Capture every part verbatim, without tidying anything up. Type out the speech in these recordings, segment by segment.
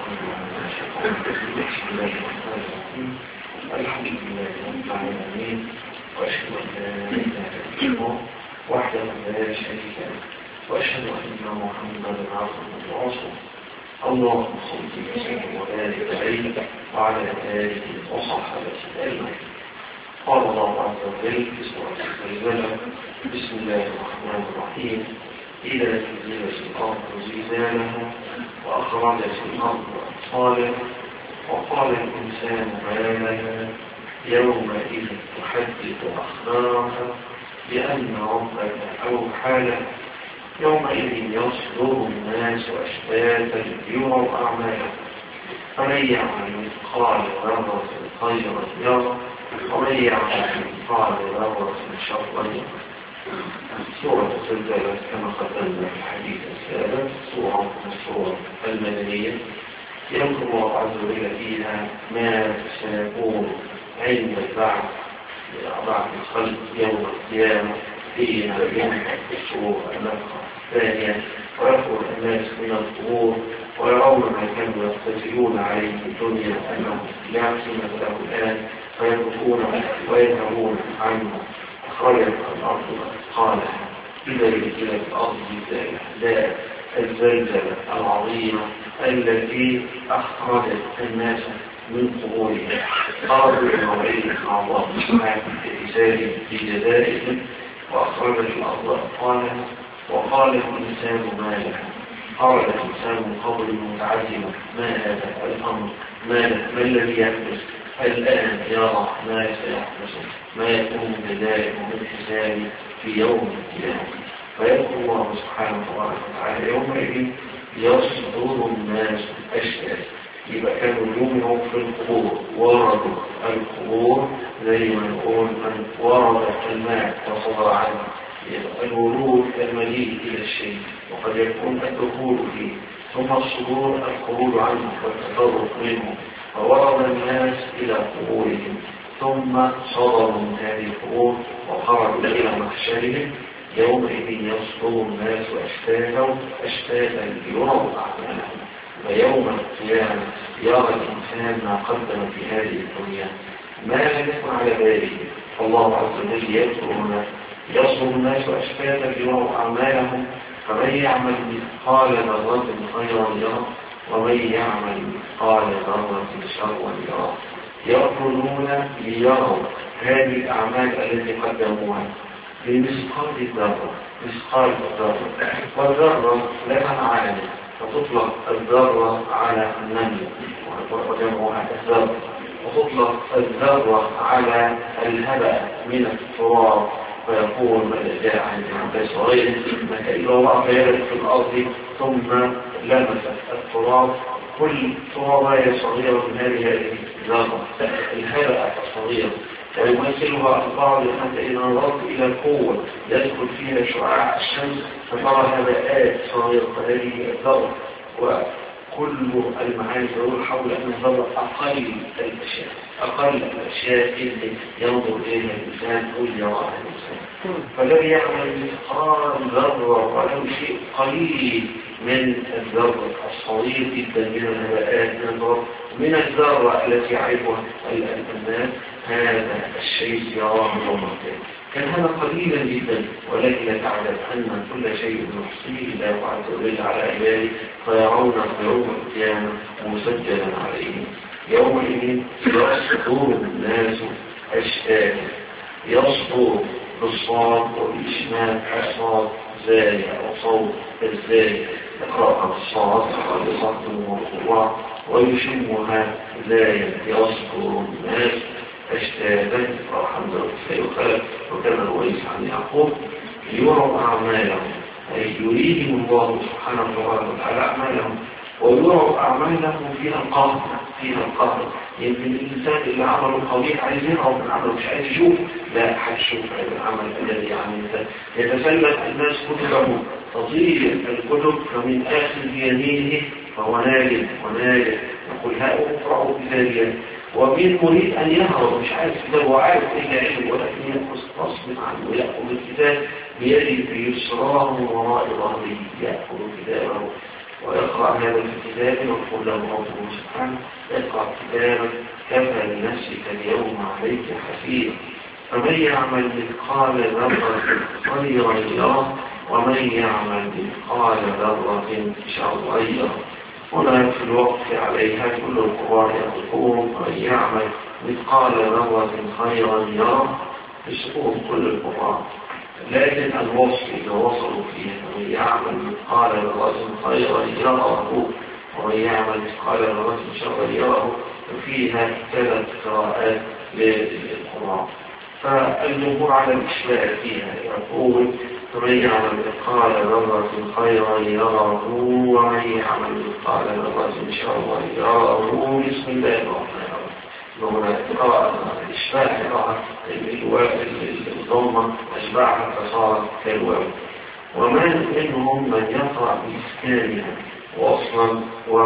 بسم الله الرحمن الرحيم. الحمد لله رب العالمين، وأشهد أن لا إله إلا الله وحده لا شريك له، وأشهد أن محمدا عبده ورسوله. اللهم صل وسلم وبارك عليه وعلى آله وصحبه أجمعين. قال الله عز وجل في سورة الزلزلة: بسم الله الرحمن الرحيم. إذا زلزلت الأرض زلزالها وأخرجت الأرض أثقالها وقال الإنسان ما لها يومئذ تحدث أخبارها بأن ربك أوحى لها يومئذ يصدر الناس أشتاتا ليروا أعمالهم فمن يعمل مثقال ذرة خيرا يره ومن يعمل مثقال ذرة شرا يره. سورة الزلزلة كما قدمنا في الحديث السابق سورة من السور المدنية يذكر الله عز وجل فيها ما سيكون عند البعث بعد الخلق يوم القيامة فيها ينفع الشرور النفخة الثانية ويخرج الناس من القبور ويرون ما كانوا يقتتلون عليه في الدنيا أنهم لا قيمة له الآن فيبكون ويذهبون عنه. أخرجت الأرض أثقالها إذا زلزلت الأرض زلزالها الزلزلة العظيمة التي أخرجت الناس من قبورهم قالوا بموعد مع الله سبحانه في حسابه في جزائهم وأخرجت الأرض أثقالها وقال الإنسان ما لها قال الإنسان من قبل متعزمة ما هذا الأمر ما الذي يحدث الآن يرى ما سيحدث ما يكون جزائه من حسابه في يوم القيامة. فيقول الله سبحانه وتعالى يومئذ يصدر الناس أشتاتا. يبقى كانوا يؤمنوا في القبور وردوا القبور زي ما نقول من ورد الماء وصدر عنه. يبقى الورود المجيء إلى الشيء وقد يكون الدخول فيه ثم الصدور الخروج عنه والتفرق منه فورد الناس إلى قبورهم ثم صدروا من هذه القبور وخرجوا إلى محشرهم يومئذ يصدر الناس أشتاتا أشتاتا ليروا أعمالهم ويوم القيامة يرى الإنسان ما قدم في هذه الدنيا ما لم يكن على باله. الله عز وجل يذكر هنا يصدر الناس أشتاتا ليروا أعمالهم فمن يعمل مثقال ذرة خيرا يره ومن يعمل مثقال ذرة شرا يره. يأكلون ليروا هذه الأعمال التي قدموها بمثقال الذرة مثقال الذرة والذرة لها معاني فتطلق الذرة على النمل وجمعها الذرة وتطلق الذرة على الهبأ من التراب فيقول ماذا جاء عن عباس صغير إذا وقع يدك في الأرض ثم لمست التراب كل تراباية صغيرة من هذه الذرة الهبأ الصغير ويمثلها البعض حتى إذا نظرت إلى القوة يدخل فيها شعاع الشمس فترى هباءات صغيرة هذه الذرة وكل المعاني تدور حول أن الذرة أقل الأشياء أقل الأشياء التي ينظر إليها الإنسان أو يراها الإنسان. فالذي يعمل مثقال ذرة ولو شيء قليل من الذرة الصغير جدا من الهباءات من الذرة من الذرة التي يعرفها الناس هذا الشيء يراه يوم القيامة كان هذا قليلا جدا ولكن لا تعلم أن كل شيء يحصيه الله عز وجل على عباده فيرون يوم القيامة مسجلا عليهم يومئذ يصدر الناس أشتاتا يصدر بالصاد والإشمال الصاد زاي أو صوت الزاي يقرأها الصاد بصد ومرفوع ويشمها زاي يصدر الناس أشتاتا رحمة الله وخلق وكان الويس عن يعقوب يروا أعمالهم أي يريهم الله سبحانه وتعالى أعمالهم ويروا أعمالهم فيها القهر فيها القهر يمكن الإنسان اللي عمله قبيح عايز يرى من عمله مش عايز يشوف لا هتشوف هذا العمل الذي عمله يتسلم الناس كتبه تطير الكتب فمن آخر يمينه فهو ناجم وناجم يقول هؤلاء اقرأوا كتابيا ومن مريد أن يهرب مش عارف كتاب وعارف إلا علم ولكن ينقص غصب عنه ويأخذ الكتاب بيده في يسراه وراء ظهره يأخذ كتابه ويقرأ هذا في كتابه ويقول له ربه سبحانه اقرأ كتابك كفى لنفسك اليوم عليك حسيبا فمن يعمل مثقال ذرة خيرا يره ومن يعمل مثقال ذرة شرا يره. هنا في الوقت عليها كل القرآن يقول من يعمل مثقال ذرة خيرا يره في سقوط كل القرآن، لكن الوصف إذا وصلوا فيه ومن يعمل مثقال ذرة خيرا يره ومن يعمل مثقال ذرة شرا يره فيها ثلاث قراءات للقرآن. فالجمهور على الإشباع فيها يقول ومن يعمل مثقال ذرة خيرا يره ومن يعمل مثقال ذرة شرا يره بسم الله الرحمن الرحيم. هنا قراءة الإشباع قراءة الضمة أشباعها فصارت كالواو. ومن منهم من يقرأ بإسكانها وأصلا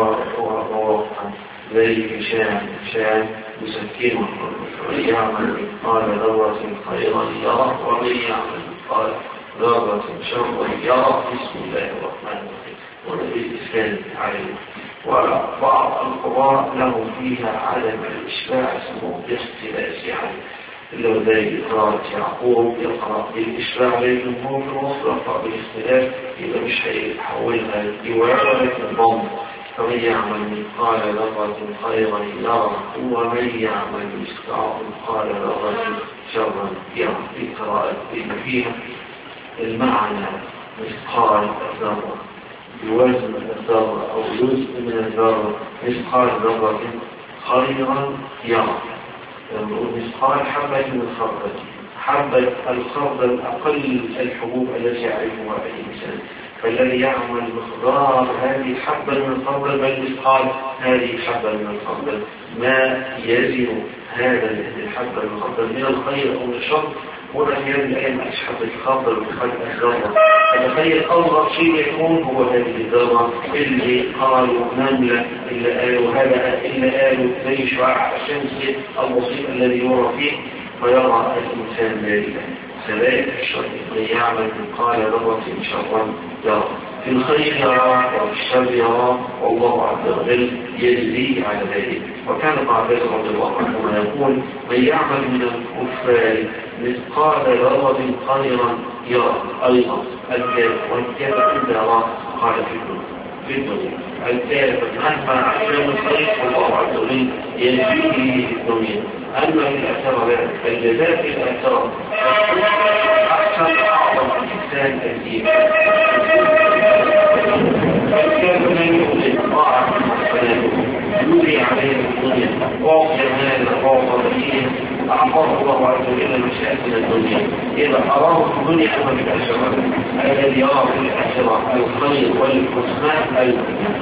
ووقفا ذلك هشام هشام يسكنه ومن يعمل مثقال ذرة خيرا يره ومن يعمل مثقال ذرة شرا يره بسم الله الرحمن الرحيم. ونبي الإسكان عليه. وبعض القراء له فيها عدم الإشباع اسمه باختلاس يعني لو ذلك قراءة يعقوب يقرأ بالإشباع للجمهور في الوصف يقرأ بالاختلاف إذا مش هيحولها للدواء ولكن ضم فمن يعمل مثقال ذرة خيرا يره ومن يعمل مثقال ذرة شرا يره. في قراءة فيها المعنى مثقال الذرة بوزن الذرة أو جزء من الذرة مثقال ذرة خيرا يره. مثقال حبة من الخردل، حبة الخردل أقل الحبوب التي يعرفها أي إنسان، فالذي يعمل مقدار هذه الحبة من الخردل بل مثقال هذه الحبة من الخردل ما يزن هذا الحبة من الخردل من الخير أو من الشر ولم يزن أي حبة الخردل بخلق الذرة. فتخيل أصغر شيء يكون هو هذه الذرة اللي قالوا نملة اللي قالوا هذا اللي قالوا زي شعاع الشمس البسيط الذي يرى فيه ويرى الإنسان ذلك. سلائل الشر من يعمل مثقال ذرة شرا يرى في الخير يرى وفي الشر يرى والله عز وجل يجزيه على ذلك. وكان ابن عباس رضي الله عنهما يقول من يعمل من الكفار مثقال ذرة خيرا يرى أيضا الكافر والكافر عند يرى قال في الدنيا الكافر مهما عشان الخير والله عز وجل يجزيه في الدنيا. أما في الآخرة لا، الجزاء في الآخرة أحسن أعظم الإنسان الإيمان. الكافر لا يؤمن طاعة يولي عليه الدنيا واقع مالا واقع بديا أعطاه الله عز وجل مشاكل الدنيا إذا أراه في الدنيا أما في الآخرة الذي يراه في الآخرة الخير والحسنى أيضا.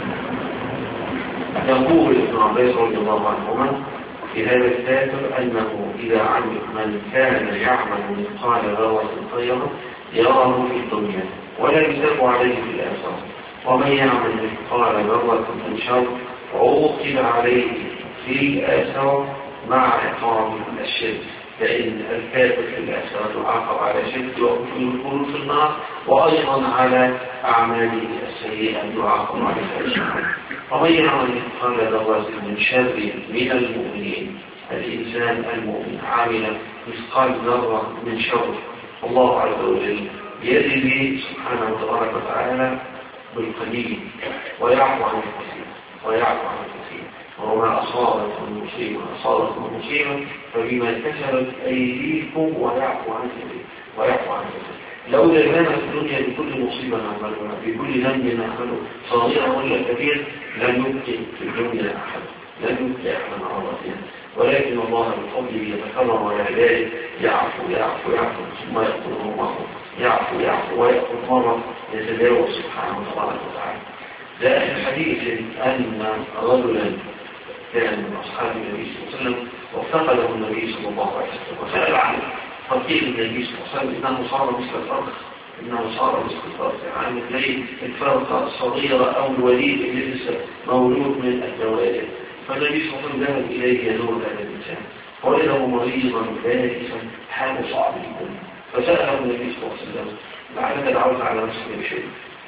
يقول ابن عباس رضي الله عنهما في هذا الكتاب أنه إذا علم من كان يعمل مثقال ذرة خيرا يراه في الدنيا ولا يثاب عليه في الآخرة ومن يعمل مثقال ذرة شر عوقب عليه في الآخرة مع عقاب الشرك. فإن الكافر في الآخرة يعاقب على شرك ويكون في النار وأيضا على أعماله السيئة يعاقب عليها الشرك. ومن يعمل مثقال ذرة من شر من المؤمنين الإنسان المؤمن عامل مثقال ذرة من شر الله عز وجل يجزي سبحانه وتبارك وتعالى بالقليل ويعفو عن الكثير ويعفو عن الكثير. وما أصابتكم مصيبة أصابتكم مصيبة فبما كسبت أيديكم ويعفو عن الكثير ويعفو عن الكثير. لو لنا في الدنيا بكل مصيبة نعملها بكل ذنب نعمله صغيرا ولا كبير لن يبقي في الدنيا أحد لن يبقي أحدا عرضيا، ولكن الله بفضله يتكرم ويعلاه يعفو يعفو يعفو ثم يأخذ الله يعفو يعفو ويأخذ مرة يتجاوز سبحانه وتعالى. جاء في الحديث أن رجلا كان من أصحاب النبي صلى الله عليه وسلم وافتقده النبي صلى الله عليه وسلم وسأل عنه فقيل النبي صلى الله عليه وسلم إنه صار مثل الفرق إنه صار مثل الفرق يعني تلاقي الفرقة الصغيرة أو الوليد اللي لسه مولود من الجوارح. فالنبي صلى الله عليه وسلم ذهب إليه يزور هذا الإنسان ووجده مريضا بائسا حاله صعب جدا فسأله النبي صلى الله عليه وسلم لعلك دعوت على نفسك بشيء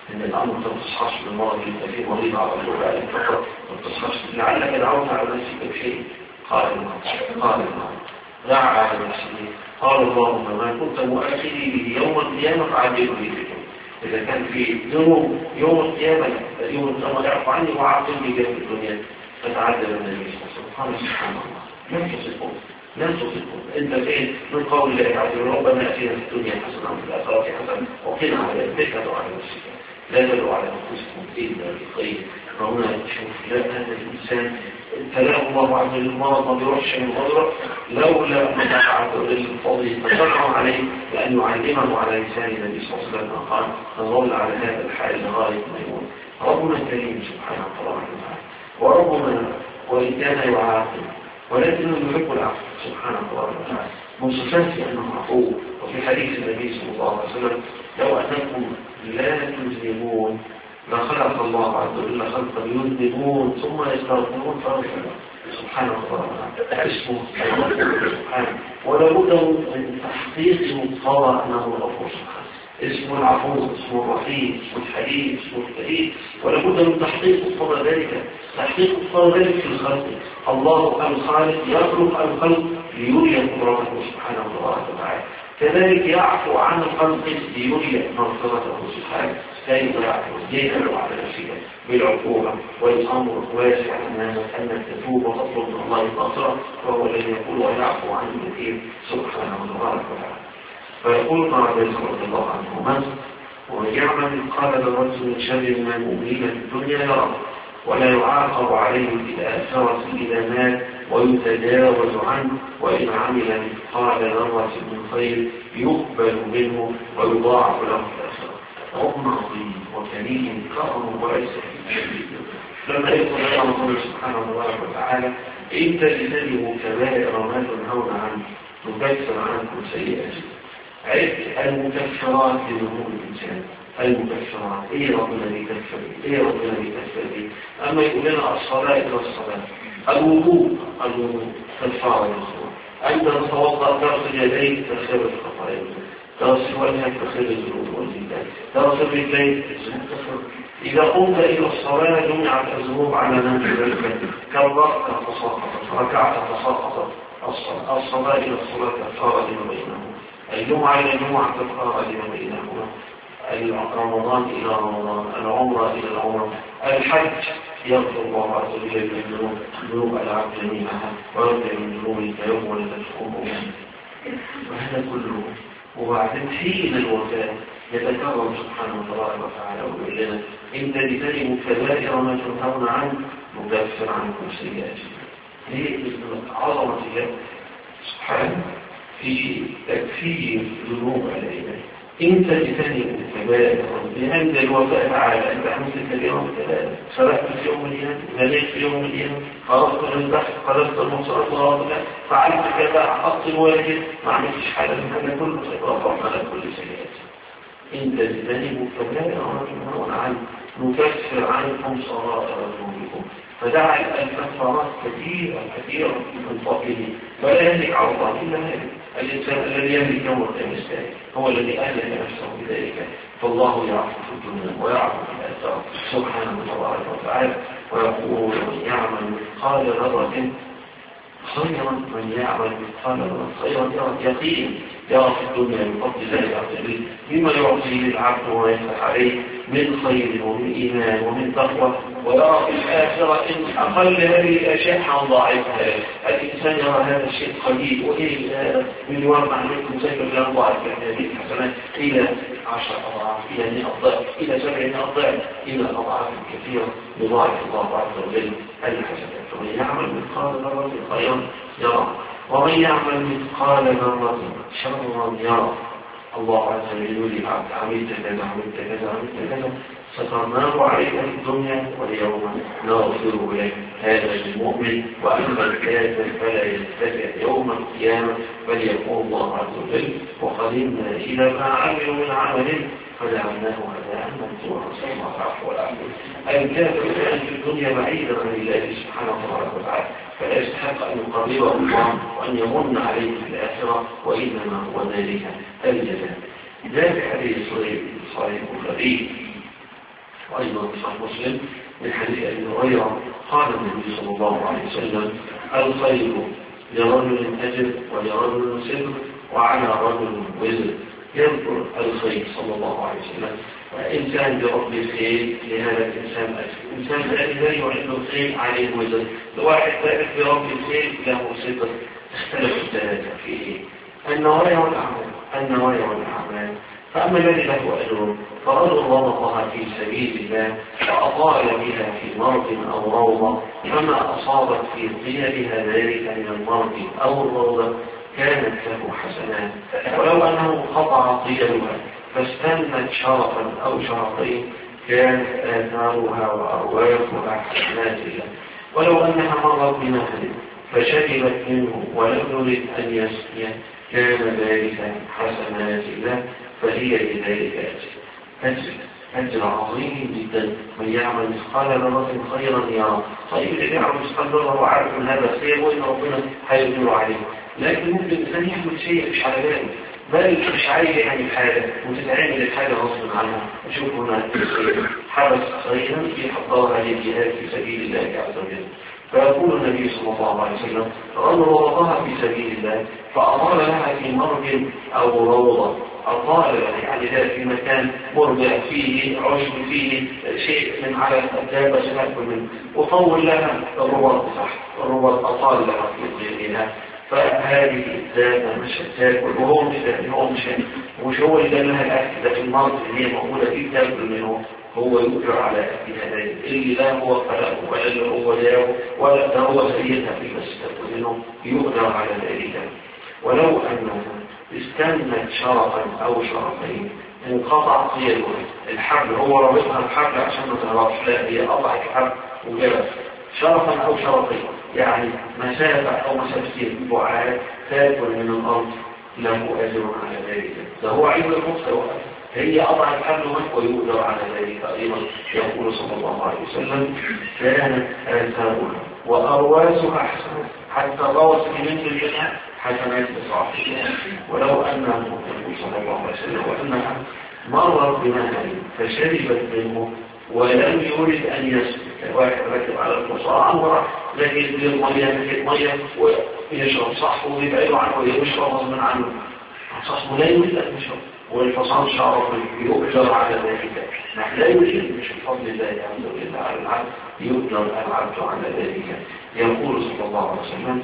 إن الأمر ما تصحش بالمرض أنت فيه مريض على طول بقى فقط ما تصحش لعلك دعوت على نفسك بشيء قال المرض قال المرض دعا على نفسه قال اللهم ما كنت مؤخري به يوم القيامة فعجل لي بكم إذا كان في يوم يوم القيامة يوم القيامة يعفو عني وعاقل لي في الدنيا فتعدل النبي صلى الله عليه وسلم سبحان الله لم تصفه لم تصفه انت فين من قول الله عز وجل ربنا اتنا في الدنيا حسنه وفي الاخره حسنه وقنا عذاب النار على نفسك لا تدعوا على انفسكم الا بالخير فهنا تشوف لا هذا الانسان ابتلاه الله عز وجل مرض ما بيروحش من غدره لولا مدافعه الفضل فشرعوا عليه بان يعلمه على لسان النبي صلى الله عليه وسلم قال نظل على هذا الحال لغايه ما يموت ربنا الكريم سبحانه وتعالى وربنا وإن كان يعاقب ولكنه يحب العفو سبحانه وتعالى من صفاته أنه عفو وفي حديث النبي صلى الله عليه وسلم لو أنكم لا تذنبون لخلق الله عز وجل خلقا يذنبون ثم يستغفرون فرحمه سبحانه وتعالى اسمه سبحانه ولا بد من تحقيق مقتضى أنه غفور سبحانه اسمه العفو اسمه الرحيم اسمه الحليم اسمه الكريم ولا بد من تحقيق مقتضى ذلك تحقيق مقتضى ذلك في الخلق الله الخالق يخلق الخلق ليري قدرته سبحانه وتعالى كذلك يعفو عن الخلق ليري مغفرته سبحانه كيف يعفو يجعل على نفسه بالعقوبه والامر واسع ان تتوب وتطلب من الله المغفره وهو الذي يقول ويعفو عن الكثير سبحانه وتعالى فيقول قال رضي الله عنهما ويعمل قال الرجل من شر ما مؤمن في الدنيا يرى ولا يعاقب عليه في الآخرة إذا مات ويتجاوز عنه وإن عمل مثقال ذرة من خير يقبل منه ويضاعف له في الآخرة رب عظيم وكريم كرم وليس شديد لما يقول الله سبحانه وتعالى إن تجتنبوا كبائر ما تنهون عنه نكفر عنكم سيئاتكم عرفت المكفرات لذنوب الإنسان المكفرات ايه ربنا بيكفر ايه ربنا بيكفر اما يقول لنا الصلاة الى الصلاة الوضوء الوضوء كفارة للصلاة انت تتوضا تغسل يديك تغسل الخطايا تغسل وجهك تغسل الذنوب والزيادات تغسل رجليك تغسل اذا قمت الى الصلاة جمعت الذنوب على نفسك كبرت تساقطت ركعت تساقطت الصلاة الى الصلاة كفارة لما بينهما الجمعة الى الجمعة كفارة لما بينهما رمضان إلى رمضان العمرة إلى العمرة الحج يغفر الله عز وجل الذنوب ذنوب العبد جميعها ويغفر من ذنوبك يوم ولدت أمه وهذا كله وبعدين حين الوفاة يتكرم سبحانه وتعالى ويقول لنا إن تجتنبوا كبائر ما تنهون عنه نكفر عنكم سيئاتكم ليه عظمة الله سبحانه في تكفير ذنوب العباد انت تجتنب كبائر لأن الوفاء تعالى انت عملت اليوم سرقت في يوم الايام غليت في يوم الايام خرجت من تحت قلبت المصارات وغاضبة فعلت كذا عقدت الواجب ما عملتش حاجه من هذا كله سيتوفر على كل سيئات انت تجتنب كبائر ما تنهون عنه نكفر عنكم صغائر ذنوبكم فدعا الكفارات كثيرة كثيرة من فضله ولا يملك على الله إلا هذا الإنسان الذي يملك يوم القيامة هو الذي أهلك نفسه بذلك فالله يعفو في الدنيا ويعفو في الآخرة سبحانه وتعالى ويقول من يعمل مثقال ذرة خيرا من يعمل مثقال ذرة خيرا يقين يرى في الدنيا بفضل الله عز وجل مما يعطيه للعبد ويفتح عليه من خير ومن إيمان ومن تقوى ويرى في الآخرة إن أقل هذه الأشياء حنضاعفها الإنسان يرى هذا الشيء قليل وإيه من يوضع منكم سيكون لن ضاعف هذه الحسنات إلى عشر أضعاف إلى مئة ضعف إلى سبعين ضعف إلى أضعاف كثيرة يضاعف الله عز وجل الحسنات فمن يعمل مثقال ذرة خيرا يرى ومن يعمل مثقال ذرة شرا يرى الله عز وجل يقول العبد عملت كذا عملت كذا عملت كذا سترناه عليك في الدنيا واليوم نغفر لك هذا المؤمن واما الكافر فلا يستطيع يوم القيامه بل يقول الله عز وجل وقدمنا الى ما عملوا من عمل فجعلناه هداء منصورا نسال الله العفو والعافيه الكافر كان في الدنيا بعيدا عن الله سبحانه وتعالى فلا يستحق ان يقربه الله وان يمن عليه في الاخره وانما هو ذلك الجزاء ذلك حديث صحيح البخاري وأيضا في صحيح مسلم من حديث أبي هريرة قال النبي صلى الله عليه وسلم الخير لرجل أجر ولرجل سر وعلى رجل وزر. يذكر الخير صلى الله عليه وسلم إنسان برب الخير لهذا الإنسان أجر، إنسان لا يعلم الخير عليه وزر، الواحد ذلك برب الخير له صدق. اختلف الثلاثة في النوايا والأعمال النوايا والأعمال فأما الذي له أجر فرجل ربطها في سبيل الله وأطال بها في مرض أو روضة فما أصابت في قيلها ذلك من المرض أو الروضة كانت له حسنات، ولو أنه قطع قيلها فاستنت شرفا أو شرفين كانت آثارها وأرواحها حسنات له، ولو أنها مرت بنهر فشربت منه ولم يرد أن يسقي كان ذلك حسنات له فهي لذلك أجر. أجر عظيم جدا. من يعمل مثقال ذرة خيرا يرى. طيب اللي يعمل مثقال ذرة وعارف من هذا خير وإن ربنا هيقدر عليه، لكن ممكن الإنسان يعمل شيء مش على باله، بل مش عايز يعمل حاجة وتتعمل الحاجة غصب عنها. نشوف هنا حدث خيرا يحضرها للجهاد في سبيل الله عز وجل. فيقول النبي صلى الله عليه وسلم رجل وضعها في سبيل الله فأطال لها في مرج أو روضة، أطال يعني ذلك في مكان مرجع فيه عشب فيه شيء من على الدابة سنأكل منه، وطول لها الرباط تحت الرباط أطال لها في ظلها، فهذه الدابة مش هتاكل وهو مش هو مش مش هو اللي لها الأكل ده في المرض اللي هي موجودة فيه تاكل منه، هو يؤجر على أكلها ذلك اللي لا هو خلقه ولا اللي هو داو ولا ده هو سيدها في بس تاكل منه يؤجر على ذلك. ولو أنه استنت شرفا أو شرفين انقطع قيده الحبل، هو ربطها الحبل عشان ما تهربش، لا هي قطعت الحبل وجبت شرفا أو شرفين يعني مسافة أو مسافتين بعاد تاكل من الأرض له أجر على ذلك. ده هو عيب المخطئ، هي قطعت الحبل ويؤجر على ذلك أيضا. يقول صلى الله عليه وسلم كانت آثارها وأرواسها حسنات، حتى الروس من الجنة حسنات بصاحبها. ولو أنه صلى الله عليه وسلم وأنها مرت بنهر فشربت منه ولم يرد أن يسقي، واحد ركب على الحصان وراح لكن المية نكت مية ويشرب صحبه ويبعد عنه ويشرب غصبا عنه، صحبه لا يريد أن يشرب والحصان شعر يؤجر على ذلك، لا يريد مش بفضل الله عز وجل على العبد يؤجر العبد على ذلك. يقول صلى الله عليه وسلم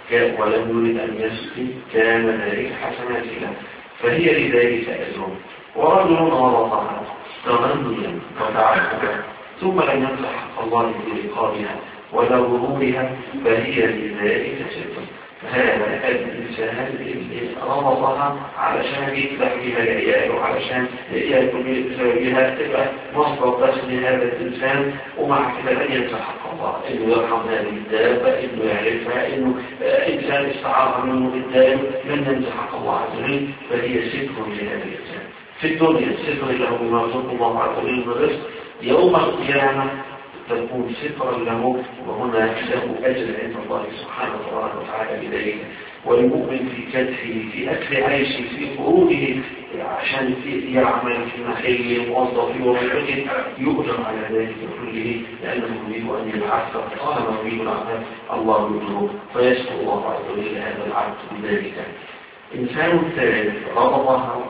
ولم يرد أن يسقي كان ذلك حسنات له فهي لذلك أجر. ورجل غلطها تغنيا وتعبدا ثم لم يمسح حق الله برقابها ولا ظهورها فهي لذلك أجر. هذا الإنسان اللي ربطها علشان يفتح بها العيال وعلشان يأكل بها تبقى مصدر دخل هذا الإنسان، ومع كده لن ينسى حق الله إنه يرحم هذه الدابة، إنه يعرفها، إنه إنسان استعار منه بالدائم لن ينسى حق الله عز وجل، فهي ستر لهذا الإنسان في الدنيا، ستر له بما رزق الله عز وجل من الرزق. يوم القيامة تكون سترا له وهنا له أجر عند الله سبحانه وتعالى بذلك. والمؤمن في كدحه في أكل عيشه في خروجه عشان يعمل في محله موظف في وظيفته يؤجر على ذلك كله، لأنه يريد أن يتعثر طالما يريد العذاب الله يؤجره فيشكر الله عز وجل هذا العبد بذلك. إنسان ثالث ربطها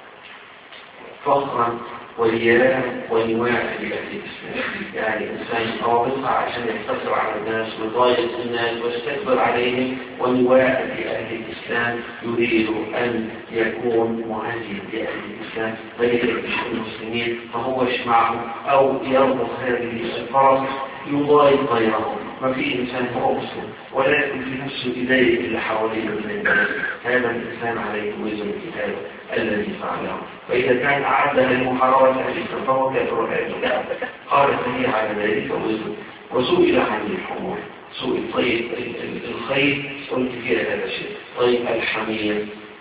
فخرا ورياء ونواع لأهل الإسلام، يعني إنسان رابطها عشان يقتصر على الناس ويضايق الناس ويستكبر عليهم، ونواع لأهل الإسلام يريد أن يكون مهاجم لأهل الإسلام فيجب المسلمين فهو يشمعه أو يربط هذه الفرص يضايق غيره. ما في إنسان هو مسلم ولكن في نفسه إيديه اللي حواليه من الناس، هذا الإنسان عليه وزن الكتاب الذي فعله، فإذا كان أعدها لمحاربة أهل الإسلام فهو كافر والعياذ. قال فهي على ذلك وزن. وسئل عن الحمول سئل طيب الخير قلت فيها هذا الشيء، طيب الحمير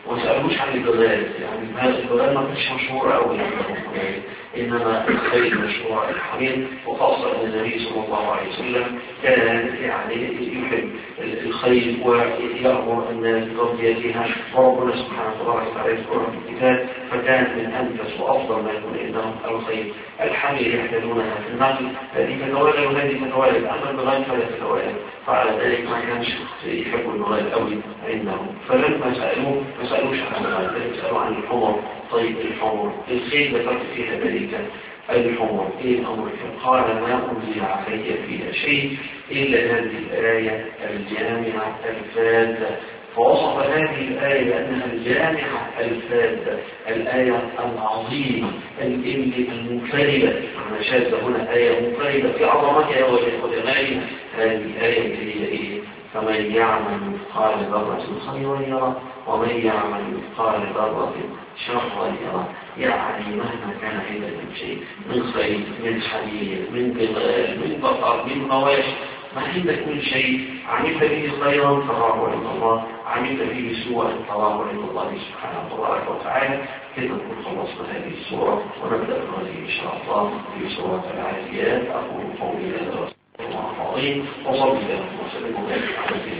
وما سألوش عن الجلال، يعني الجلال ما كانش مشهور أوي عندهم، إنما الخيل مشهور الحمير، وخاصة أن النبي صلى الله عليه وسلم كان يعني يحب الخيل ويأمر الناس بتربيتها، وربنا سبحانه وتعالى يذكرها في الكتاب، فكان من أنفس وأفضل ما يكون عندهم الخيل. الحمير يحتاجونها في النقل، هذه تتوالد وهذه تتوالد، أما البغال فلا تتوالد، فعلى ذلك ما كانش يحبوا البغال أوي عندهم. فلما سألوه ما سألوش عن البغال، سألوا عن الحمر. طيب الحمر الخيل ذكرت فيها ذلك، الحمر ايه الامر؟ قال ما انزل علي فيها شيء الا هذه الايه الجامعه الفاذه، فوصف هذه الايه بانها الجامعه الفاذه، الايه العظيمه المنفرده، معنى شاذ هنا ايه منفرده في عظمتها وجمالها. هذه الايه هي ايه؟ فمن يعمل مثقال ذره خيرا يره ومن يعمل مثقال ذره شرا يره. يعني مهما كان عندك من شيء، من خيل، من حرير، من بغال، من بقر، من مواشي، ما عندك من شيء عملت به خيرا فراغ عند الله، عملت به سوءا فراغ عند الله سبحانه وتعالى. كده نكون خلصنا هذه السورة، ونبدأ هذه إن شاء الله في سورة العاديات. أقول قولي هذا وصلى الله عليه وسلم وصلى الله وسلم وبارك على